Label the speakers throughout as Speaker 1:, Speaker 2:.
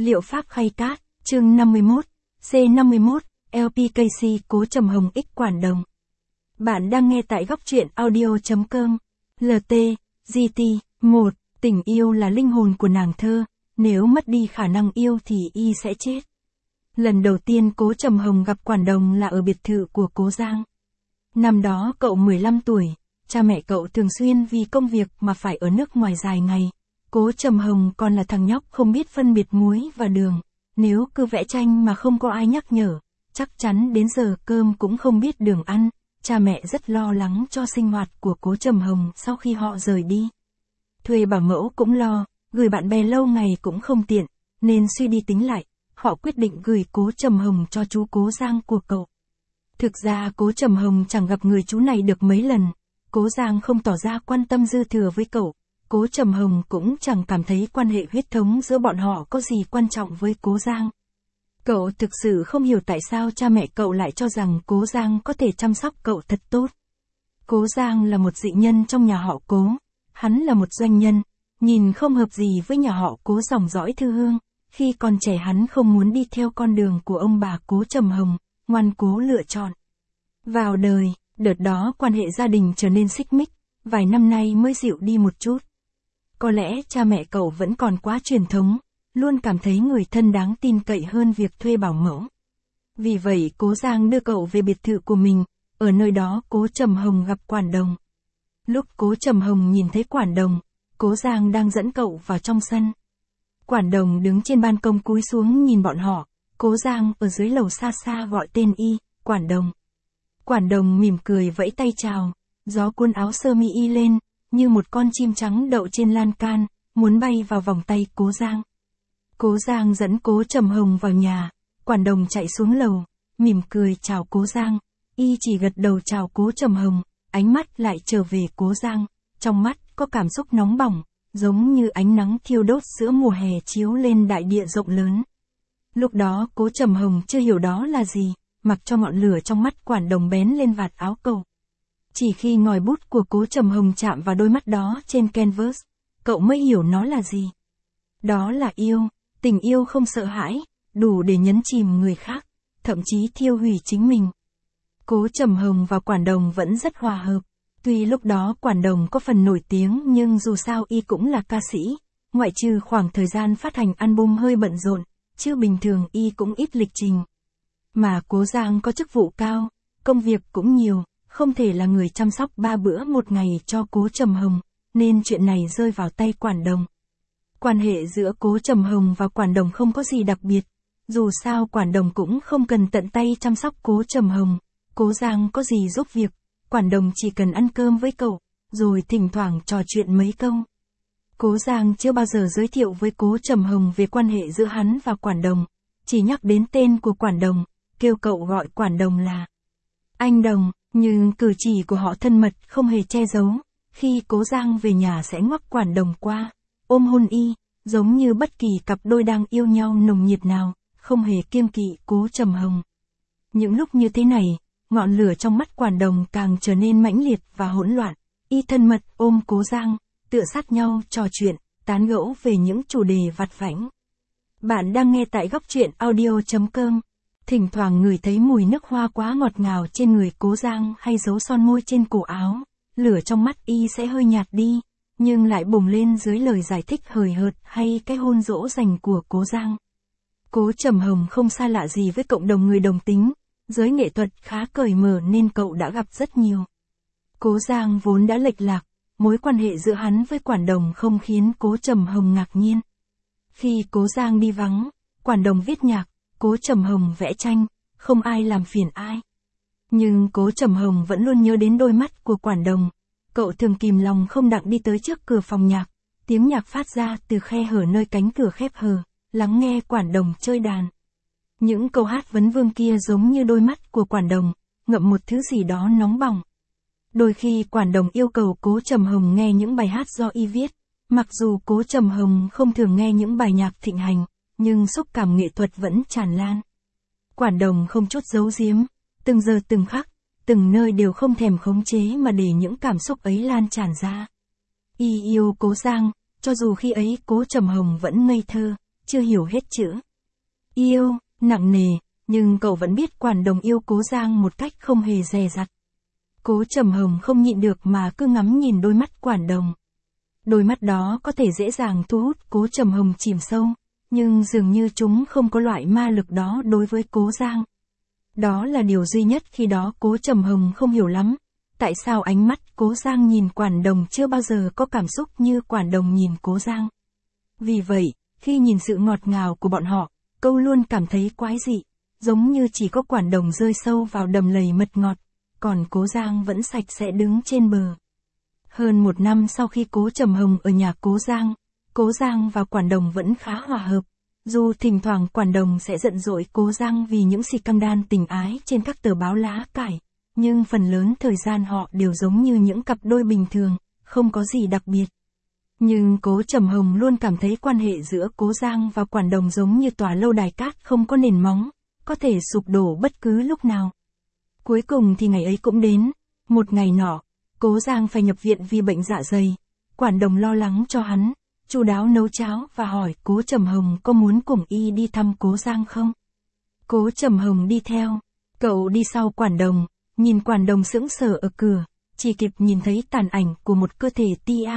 Speaker 1: Liệu pháp khay cát, chương 51, C51, LPKC Cố Trầm Hồng X Quản Đồng. Bạn đang nghe tại góc truyện audio.com. LT, GT, 1, tình yêu là linh hồn của nàng thơ, nếu mất đi khả năng yêu thì y sẽ chết. Lần đầu tiên Cố Trầm Hồng gặp Quản Đồng là ở biệt thự của Cố Giang. Năm đó cậu 15 tuổi, cha mẹ cậu thường xuyên vì công việc mà phải ở nước ngoài dài ngày. Cố Trầm Hồng còn là thằng nhóc không biết phân biệt muối và đường, nếu cứ vẽ tranh mà không có ai nhắc nhở, chắc chắn đến giờ cơm cũng không biết đường ăn. Cha mẹ rất lo lắng cho sinh hoạt của Cố Trầm Hồng sau khi họ rời đi. Thuê bảo mẫu cũng lo, gửi bạn bè lâu ngày cũng không tiện, nên suy đi tính lại, họ quyết định gửi Cố Trầm Hồng cho chú Cố Giang của cậu. Thực ra Cố Trầm Hồng chẳng gặp người chú này được mấy lần, Cố Giang không tỏ ra quan tâm dư thừa với cậu, Cố Trầm Hồng cũng chẳng cảm thấy quan hệ huyết thống giữa bọn họ có gì quan trọng với Cố Giang. Cậu thực sự không hiểu tại sao cha mẹ cậu lại cho rằng Cố Giang có thể chăm sóc cậu thật tốt. Cố Giang là một dị nhân trong nhà họ Cố, hắn là một doanh nhân, nhìn không hợp gì với nhà họ Cố dòng dõi Thư Hương. Khi còn trẻ hắn không muốn đi theo con đường của ông bà Cố Trầm Hồng, ngoan cố lựa chọn. Vào đời, đợt đó quan hệ gia đình trở nên xích mích, vài năm nay mới dịu đi một chút. Có lẽ cha mẹ cậu vẫn còn quá truyền thống, luôn cảm thấy người thân đáng tin cậy hơn việc thuê bảo mẫu. Vì vậy Cố Giang đưa cậu về biệt thự của mình, ở nơi đó Cố Trầm Hồng gặp Quản Đồng. Lúc Cố Trầm Hồng nhìn thấy Quản Đồng, Cố Giang đang dẫn cậu vào trong sân. Quản Đồng đứng trên ban công cúi xuống nhìn bọn họ, Cố Giang ở dưới lầu xa xa gọi tên y, Quản Đồng. Quản Đồng mỉm cười vẫy tay chào, gió cuốn áo sơ mi y lên, như một con chim trắng đậu trên lan can, muốn bay vào vòng tay Cố Giang. Cố Giang dẫn Cố Trầm Hồng vào nhà, Quản Đồng chạy xuống lầu, mỉm cười chào Cố Giang, y chỉ gật đầu chào Cố Trầm Hồng, ánh mắt lại trở về Cố Giang, trong mắt có cảm xúc nóng bỏng, giống như ánh nắng thiêu đốt giữa mùa hè chiếu lên đại địa rộng lớn. Lúc đó Cố Trầm Hồng chưa hiểu đó là gì, mặc cho ngọn lửa trong mắt Quản Đồng bén lên vạt áo cậu. Chỉ khi ngòi bút của Cố Trầm Hồng chạm vào đôi mắt đó trên canvas, cậu mới hiểu nó là gì. Đó là yêu, tình yêu không sợ hãi, đủ để nhấn chìm người khác, thậm chí thiêu hủy chính mình. Cố Trầm Hồng và Quản Đồng vẫn rất hòa hợp. Tuy lúc đó Quản Đồng có phần nổi tiếng nhưng dù sao y cũng là ca sĩ, ngoại trừ khoảng thời gian phát hành album hơi bận rộn, chứ bình thường y cũng ít lịch trình. Mà Cố Giang có chức vụ cao, công việc cũng nhiều, không thể là người chăm sóc 3 bữa một ngày cho Cố Trầm Hồng, nên chuyện này rơi vào tay Quản Đồng. Quan hệ giữa Cố Trầm Hồng và Quản Đồng không có gì đặc biệt, dù sao Quản Đồng cũng không cần tận tay chăm sóc Cố Trầm Hồng, Cố Giang có gì giúp việc, Quản Đồng chỉ cần ăn cơm với cậu, rồi thỉnh thoảng trò chuyện mấy câu. Cố Giang chưa bao giờ giới thiệu với Cố Trầm Hồng về quan hệ giữa hắn và Quản Đồng, chỉ nhắc đến tên của Quản Đồng, kêu cậu gọi Quản Đồng là anh Đồng, nhưng cử chỉ của họ thân mật không hề che giấu, khi Cố Giang về nhà sẽ ngoắc Quản Đồng qua, ôm hôn y, giống như bất kỳ cặp đôi đang yêu nhau nồng nhiệt nào, không hề kiêng kỵ Cố Trầm Hồng. Những lúc như thế này, ngọn lửa trong mắt Quản Đồng càng trở nên mãnh liệt và hỗn loạn, y thân mật ôm Cố Giang, tựa sát nhau trò chuyện, tán gẫu về những chủ đề vặt vãnh. Bạn đang nghe tại góc truyện audio.com. Thỉnh thoảng ngửi thấy mùi nước hoa quá ngọt ngào trên người Cố Giang hay dấu son môi trên cổ áo, lửa trong mắt y sẽ hơi nhạt đi, nhưng lại bùng lên dưới lời giải thích hời hợt hay cái hôn dỗ dành của Cố Giang. Cố Trầm Hồng không xa lạ gì với cộng đồng người đồng tính, giới nghệ thuật khá cởi mở nên cậu đã gặp rất nhiều. Cố Giang vốn đã lệch lạc, mối quan hệ giữa hắn với Quản Đồng không khiến Cố Trầm Hồng ngạc nhiên. Khi Cố Giang đi vắng, Quản Đồng viết nhạc, Cố Trầm Hồng vẽ tranh, không ai làm phiền ai. Nhưng Cố Trầm Hồng vẫn luôn nhớ đến đôi mắt của Quản Đồng. Cậu thường kìm lòng không đặng đi tới trước cửa phòng nhạc, tiếng nhạc phát ra từ khe hở nơi cánh cửa khép hờ, lắng nghe Quản Đồng chơi đàn. Những câu hát vấn vương kia giống như đôi mắt của Quản Đồng, ngậm một thứ gì đó nóng bỏng. Đôi khi Quản Đồng yêu cầu Cố Trầm Hồng nghe những bài hát do y viết, mặc dù Cố Trầm Hồng không thường nghe những bài nhạc thịnh hành, nhưng xúc cảm nghệ thuật vẫn tràn lan. Quản Đồng không chút giấu giếm, từng giờ từng khắc, từng nơi đều không thèm khống chế mà để những cảm xúc ấy lan tràn ra. Y yêu Cố Giang, cho dù khi ấy Cố Trầm Hồng vẫn ngây thơ, chưa hiểu hết chữ yêu, nặng nề, nhưng cậu vẫn biết Quản Đồng yêu Cố Giang một cách không hề dè dặt. Cố Trầm Hồng không nhịn được mà cứ ngắm nhìn đôi mắt Quản Đồng. Đôi mắt đó có thể dễ dàng thu hút Cố Trầm Hồng chìm sâu, nhưng dường như chúng không có loại ma lực đó đối với Cố Giang. Đó là điều duy nhất khi đó Cố Trầm Hồng không hiểu lắm, tại sao ánh mắt Cố Giang nhìn Quản Đồng chưa bao giờ có cảm xúc như Quản Đồng nhìn Cố Giang. Vì vậy, khi nhìn sự ngọt ngào của bọn họ, cậu luôn cảm thấy quái dị, giống như chỉ có Quản Đồng rơi sâu vào đầm lầy mật ngọt, còn Cố Giang vẫn sạch sẽ đứng trên bờ. Hơn 1 năm sau khi Cố Trầm Hồng ở nhà Cố Giang và Quản Đồng vẫn khá hòa hợp. Dù thỉnh thoảng Quản Đồng sẽ giận dỗi Cố Giang vì những scandal tình ái trên các tờ báo lá cải, nhưng phần lớn thời gian họ đều giống như những cặp đôi bình thường, không có gì đặc biệt. Nhưng Cố Trầm Hồng luôn cảm thấy quan hệ giữa Cố Giang và Quản Đồng giống như tòa lâu đài cát không có nền móng, có thể sụp đổ bất cứ lúc nào. Cuối cùng thì ngày ấy cũng đến. Một ngày nọ, Cố Giang phải nhập viện vì bệnh dạ dày. Quản Đồng lo lắng cho hắn, chu đáo nấu cháo và hỏi Cố Trầm Hồng có muốn cùng y đi thăm Cố Giang không. Cố Trầm Hồng đi theo. Cậu đi sau Quản Đồng, nhìn Quản Đồng sững sờ ở cửa, chỉ kịp nhìn thấy tàn ảnh của một cơ thể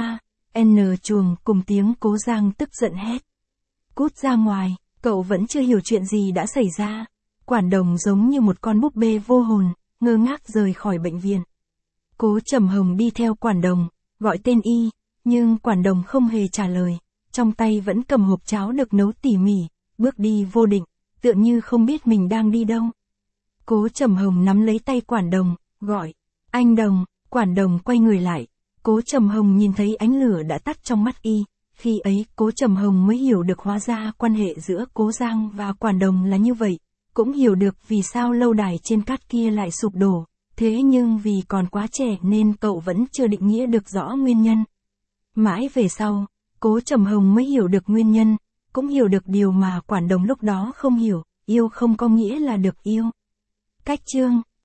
Speaker 1: N chuồng cùng tiếng Cố Giang tức giận hét. Cút ra ngoài, cậu vẫn chưa hiểu chuyện gì đã xảy ra. Quản Đồng giống như một con búp bê vô hồn, ngơ ngác rời khỏi bệnh viện. Cố Trầm Hồng đi theo Quản Đồng, gọi tên y, nhưng Quản Đồng không hề trả lời, trong tay vẫn cầm hộp cháo được nấu tỉ mỉ, bước đi vô định, tựa như không biết mình đang đi đâu. Cố Trầm Hồng nắm lấy tay Quản Đồng, gọi, anh Đồng. Quản Đồng quay người lại, Cố Trầm Hồng nhìn thấy ánh lửa đã tắt trong mắt y, khi ấy Cố Trầm Hồng mới hiểu được hóa ra quan hệ giữa Cố Giang và Quản Đồng là như vậy, cũng hiểu được vì sao lâu đài trên cát kia lại sụp đổ, thế nhưng vì còn quá trẻ nên cậu vẫn chưa định nghĩa được rõ nguyên nhân. Mãi về sau, Cố Trầm Hồng mới hiểu được nguyên nhân, cũng hiểu được điều mà Quản Đồng lúc đó không hiểu, yêu không có nghĩa là được yêu. Cách chương